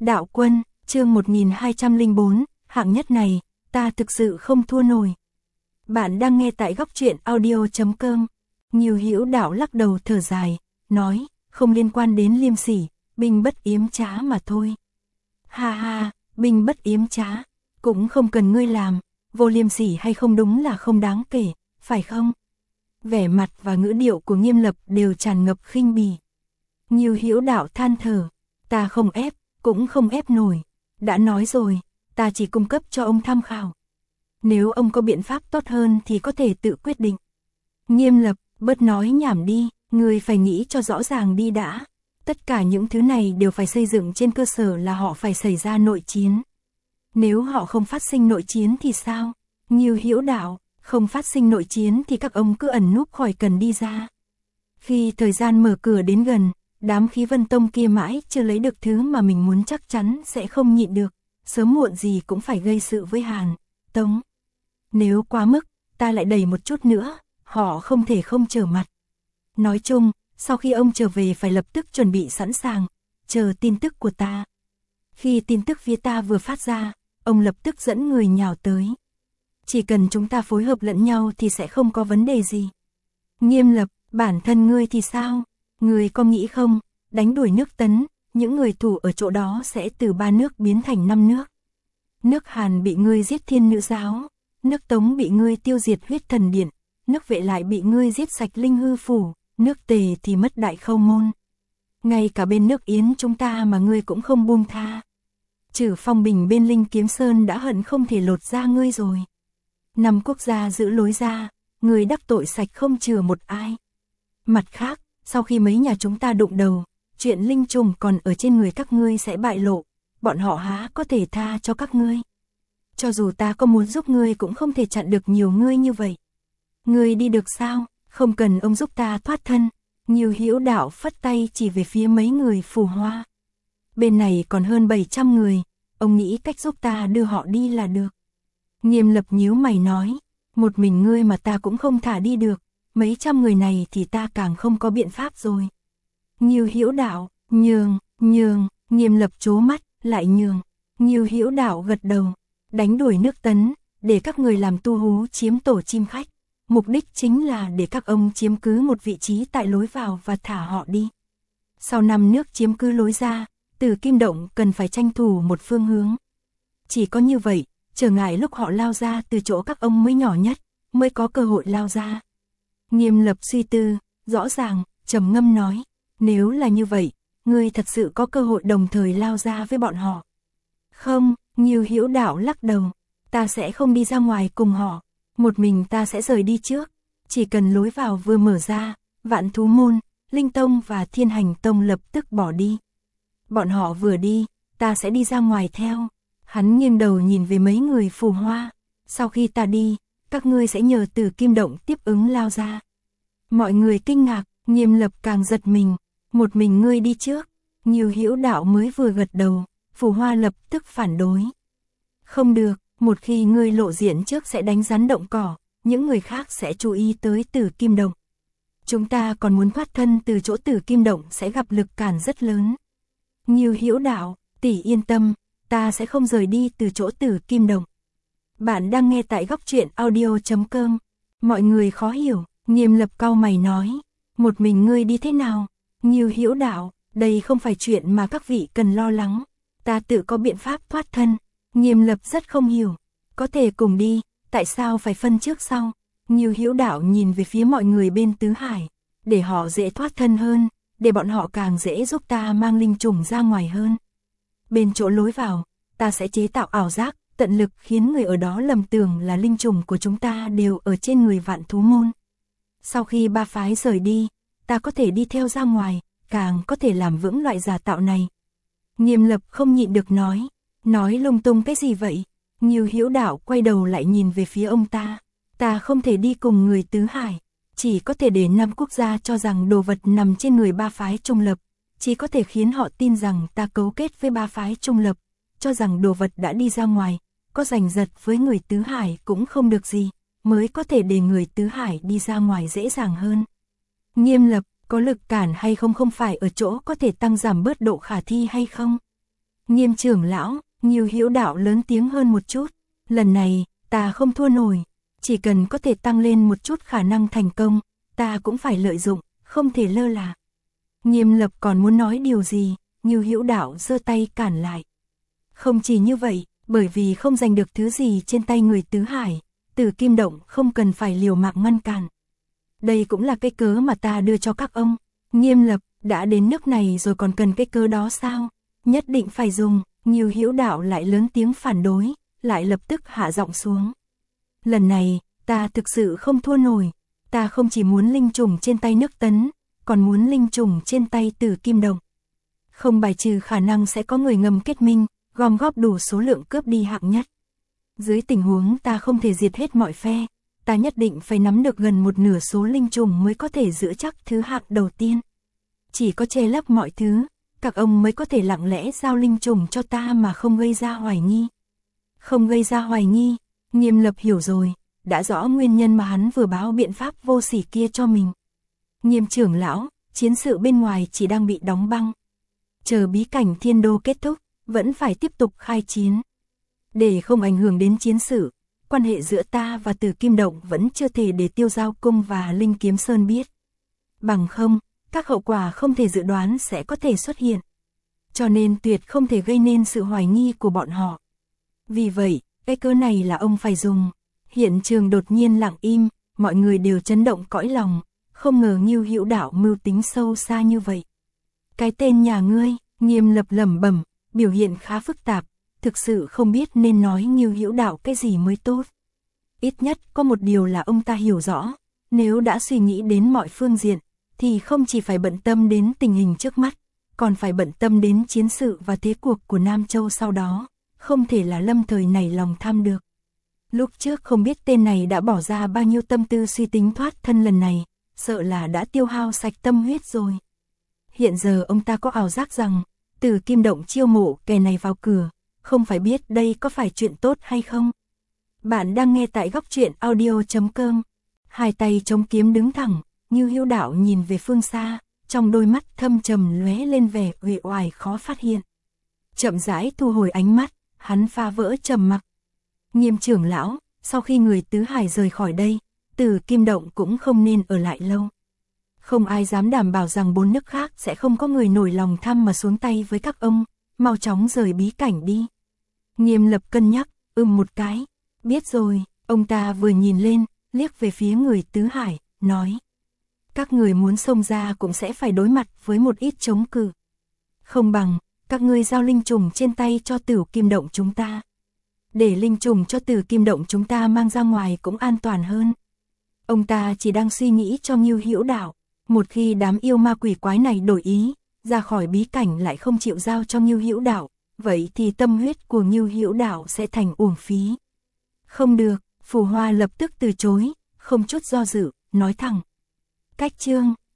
Đạo Quân, chương 1204, hạng nhất này, ta thực sự không thua nổi. Bạn đang nghe tại góc truyện audio.com. Nhiều Hữu Đạo lắc đầu thở dài, nói, không liên quan đến liêm sỉ, binh bất yếm trá mà thôi. Ha ha, binh bất yếm trá, cũng không cần ngươi làm, vô liêm sỉ hay không đúng là không đáng kể, phải không? Vẻ mặt và ngữ điệu của Nghiêm Lập đều tràn ngập khinh bỉ. Nhiều Hữu Đạo than thở, ta không ép, cũng không ép nổi. Đã nói rồi, ta chỉ cung cấp cho ông tham khảo. Nếu ông có biện pháp tốt hơn thì có thể tự quyết định. Nghiêm Lập, bớt nói nhảm đi, người phải nghĩ cho rõ ràng đi đã. Tất cả những thứ này đều phải xây dựng trên cơ sở là họ phải xảy ra nội chiến. Nếu họ không phát sinh nội chiến thì sao? Nhiều Hữu Đạo, không phát sinh nội chiến thì các ông cứ ẩn núp khỏi cần đi ra. Khi thời gian mở cửa đến gần, đám Khí Vân Tông kia mãi chưa lấy được thứ mà mình muốn chắc chắn sẽ không nhịn được, sớm muộn gì cũng phải gây sự với Hàn Tông. Nếu quá mức, ta lại đẩy một chút nữa, họ không thể không trở mặt. Nói chung, sau khi ông trở về phải lập tức chuẩn bị sẵn sàng, chờ tin tức của ta. Khi tin tức phía ta vừa phát ra, ông lập tức dẫn người nhào tới. Chỉ cần chúng ta phối hợp lẫn nhau thì sẽ không có vấn đề gì. Nghiêm Lập, bản thân ngươi thì sao? Ngươi có nghĩ không, đánh đuổi nước Tấn, những người thủ ở chỗ đó sẽ từ 3 nước biến thành 5 nước. Nước Hàn bị ngươi giết Thiên Nữ Giáo, nước Tống bị ngươi tiêu diệt Huyết Thần Điện, nước Vệ lại bị ngươi giết sạch Linh Hư Phủ, nước Tề thì mất Đại Khâu Môn. Ngay cả bên nước Yến chúng ta mà ngươi cũng không buông tha. Trừ Phong Bình bên Linh Kiếm Sơn đã hận không thể lột da ngươi rồi. 5 quốc gia giữ lối ra, ngươi đắc tội sạch không chừa một ai. Mặt khác, sau khi mấy nhà chúng ta đụng đầu, chuyện linh trùng còn ở trên người các ngươi sẽ bại lộ, bọn họ há có thể tha cho các ngươi. Cho dù ta có muốn giúp ngươi cũng không thể chặn được nhiều ngươi như vậy. Ngươi đi được sao, không cần ông giúp ta thoát thân. Nhiều Hữu Đạo phất tay chỉ về phía mấy người Phù Hoa. Bên này còn hơn 700 người, ông nghĩ cách giúp ta đưa họ đi là được. Nghiêm Lập nhíu mày nói, một mình ngươi mà ta cũng không thả đi được, mấy trăm người này thì ta càng không có biện pháp rồi. Nhiều Hữu Đạo, nhường, Nghiêm Lập trố mắt, lại nhường. Nhiều Hữu Đạo gật đầu, đánh đuổi nước Tấn, để các người làm tu hú chiếm tổ chim khách. Mục đích chính là để các ông chiếm cứ một vị trí tại lối vào và thả họ đi. Sau 5 nước chiếm cứ lối ra, Tử Kim Động cần phải tranh thủ một phương hướng. Chỉ có như vậy, trở ngại lúc họ lao ra từ chỗ các ông mới nhỏ nhất, mới có cơ hội lao ra. Nghiêm Lập suy tư, rõ ràng, trầm ngâm nói, nếu là như vậy, ngươi thật sự có cơ hội đồng thời lao ra với bọn họ. Không, Nhiều Hữu Đạo lắc đầu, ta sẽ không đi ra ngoài cùng họ, một mình ta sẽ rời đi trước, chỉ cần lối vào vừa mở ra, Vạn Thú Môn, Linh Tông và Thiên Hành Tông lập tức bỏ đi. Bọn họ vừa đi, ta sẽ đi ra ngoài theo. Hắn nghiêng đầu nhìn về mấy người Phù Hoa, sau khi ta đi, các ngươi sẽ nhờ Tử Kim Động tiếp ứng lao ra. Mọi người kinh ngạc, Nghiêm Lập càng giật mình, một mình ngươi đi trước. Nhiều Hữu Đạo mới vừa gật đầu, Phù Hoa lập tức phản đối. Không được, một khi ngươi lộ diện trước sẽ đánh rắn động cỏ, những người khác sẽ chú ý tới Tử Kim Động. Chúng ta còn muốn thoát thân từ chỗ Tử Kim Động sẽ gặp lực cản rất lớn. Nhiều Hữu Đạo, tỷ yên tâm, ta sẽ không rời đi từ chỗ Tử Kim Động. Bạn đang nghe tại góc truyện audio.com. Mọi người khó hiểu, Nghiêm Lập cau mày nói, một mình ngươi đi thế nào? Nhiều Hữu Đạo, đây không phải chuyện mà các vị cần lo lắng, ta tự có biện pháp thoát thân. Nghiêm Lập rất không hiểu, có thể cùng đi, tại sao phải phân trước sau? Nhiều Hữu Đạo nhìn về phía mọi người bên Tứ Hải, để họ dễ thoát thân hơn, để bọn họ càng dễ giúp ta mang linh trùng ra ngoài hơn. Bên chỗ lối vào, ta sẽ chế tạo ảo giác, tận lực khiến người ở đó lầm tưởng là linh trùng của chúng ta đều ở trên người Vạn Thú Môn. Sau khi 3 phái rời đi, ta có thể đi theo ra ngoài, càng có thể làm vững loại giả tạo này. Nghiêm Lập không nhịn được nói lung tung cái gì vậy? Nhiều Hữu Đạo quay đầu lại nhìn về phía ông ta không thể đi cùng người Tứ Hải, chỉ có thể để 5 quốc gia cho rằng đồ vật nằm trên người 3 phái trung lập, chỉ có thể khiến họ tin rằng ta cấu kết với 3 phái trung lập, cho rằng đồ vật đã đi ra ngoài, có giành giật với người Tứ Hải cũng không được gì, mới có thể để người Tứ Hải đi ra ngoài dễ dàng hơn. Nghiêm Lập, có lực cản hay không phải ở chỗ có thể tăng giảm bớt độ khả thi hay không? Nghiêm trưởng lão, Ngưu Hữu Đạo lớn tiếng hơn một chút, lần này, ta không thua nổi, chỉ cần có thể tăng lên một chút khả năng thành công, ta cũng phải lợi dụng, không thể lơ là. Nghiêm Lập còn muốn nói điều gì, Ngưu Hữu Đạo giơ tay cản lại. Không chỉ như vậy, bởi vì không giành được thứ gì trên tay người tứ hải, Tử Kim Động không cần phải liều mạng ngăn cản. Đây cũng là cái cớ mà ta đưa cho các ông. Nghiêm Lập, đã đến nước này rồi còn cần cái cớ đó sao? Nhất định phải dùng. Ngưu Hữu Đạo lại lớn tiếng phản đối, lại lập tức hạ giọng xuống. Lần này, ta thực sự không thua nổi. Ta không chỉ muốn linh trùng trên tay nước Tấn, còn muốn linh trùng trên tay Tử Kim Động. Không bài trừ khả năng sẽ có người ngầm kết minh, gom góp đủ số lượng cướp đi hạng nhất. Dưới tình huống ta không thể diệt hết mọi phe, ta nhất định phải nắm được gần một nửa số linh trùng mới có thể giữ chắc thứ hạng đầu tiên. Chỉ có che lấp mọi thứ, các ông mới có thể lặng lẽ giao linh trùng cho ta mà không gây ra hoài nghi. Không gây ra hoài nghi, Nghiêm Lập hiểu rồi, đã rõ nguyên nhân mà hắn vừa báo biện pháp vô sỉ kia cho mình. Nghiêm trưởng lão, chiến sự bên ngoài chỉ đang bị đóng băng. Chờ bí cảnh Thiên Đô kết thúc, vẫn phải tiếp tục khai chiến. Để không ảnh hưởng đến chiến sự, quan hệ giữa ta và Tử Kim Động vẫn chưa thể để Tiêu Giao Cung và Linh Kiếm Sơn biết. Bằng không, các hậu quả không thể dự đoán sẽ có thể xuất hiện. Cho nên tuyệt không thể gây nên sự hoài nghi của bọn họ. Vì vậy, cái cớ này là ông phải dùng. Hiện trường đột nhiên lặng im, mọi người đều chấn động cõi lòng, không ngờ Ngưu Hữu Đạo mưu tính sâu xa như vậy. Cái tên nhà ngươi, Nghiêm Lập lẩm bẩm, biểu hiện khá phức tạp, thực sự không biết nên nói Ngưu Hữu Đạo cái gì mới tốt. Ít nhất có một điều là ông ta hiểu rõ, nếu đã suy nghĩ đến mọi phương diện, thì không chỉ phải bận tâm đến tình hình trước mắt, còn phải bận tâm đến chiến sự và thế cuộc của Nam Châu sau đó, không thể là lâm thời nảy lòng tham được. Lúc trước không biết tên này đã bỏ ra bao nhiêu tâm tư suy tính thoát thân lần này, sợ là đã tiêu hao sạch tâm huyết rồi. Hiện giờ ông ta có ảo giác rằng, Tử Kim Động chiêu mộ kẻ này vào cửa, không phải biết đây có phải chuyện tốt hay không. Bạn đang nghe tại góc truyện audio.com. Hai tay chống kiếm đứng thẳng, Ngưu Hữu Đạo nhìn về phương xa, trong đôi mắt thâm trầm lóe lên vẻ uể oải khó phát hiện. Chậm rãi thu hồi ánh mắt, hắn phá vỡ trầm mặc. Nghiêm trưởng lão, sau khi người tứ hải rời khỏi đây, Tử Kim Động cũng không nên ở lại lâu. Không ai dám đảm bảo rằng 4 nước khác sẽ không có người nổi lòng tham mà xuống tay với các ông, mau chóng rời bí cảnh đi. Nghiêm Lập cân nhắc, một cái, biết rồi, ông ta vừa nhìn lên, liếc về phía người tứ hải, nói. Các người muốn xông ra cũng sẽ phải đối mặt với một ít chống cự. Không bằng, các ngươi giao linh trùng trên tay cho Tử Kim Động chúng ta. Để linh trùng cho Tử Kim Động chúng ta mang ra ngoài cũng an toàn hơn. Ông ta chỉ đang suy nghĩ cho Ngưu Hữu Đạo, một khi đám yêu ma quỷ quái này đổi ý, ra khỏi bí cảnh lại không chịu giao cho Ngưu Hữu Đạo, vậy thì tâm huyết của Ngưu Hữu Đạo sẽ thành uổng phí. Không được, Phù Hoa lập tức từ chối, không chút do dự, nói thẳng. Cách chương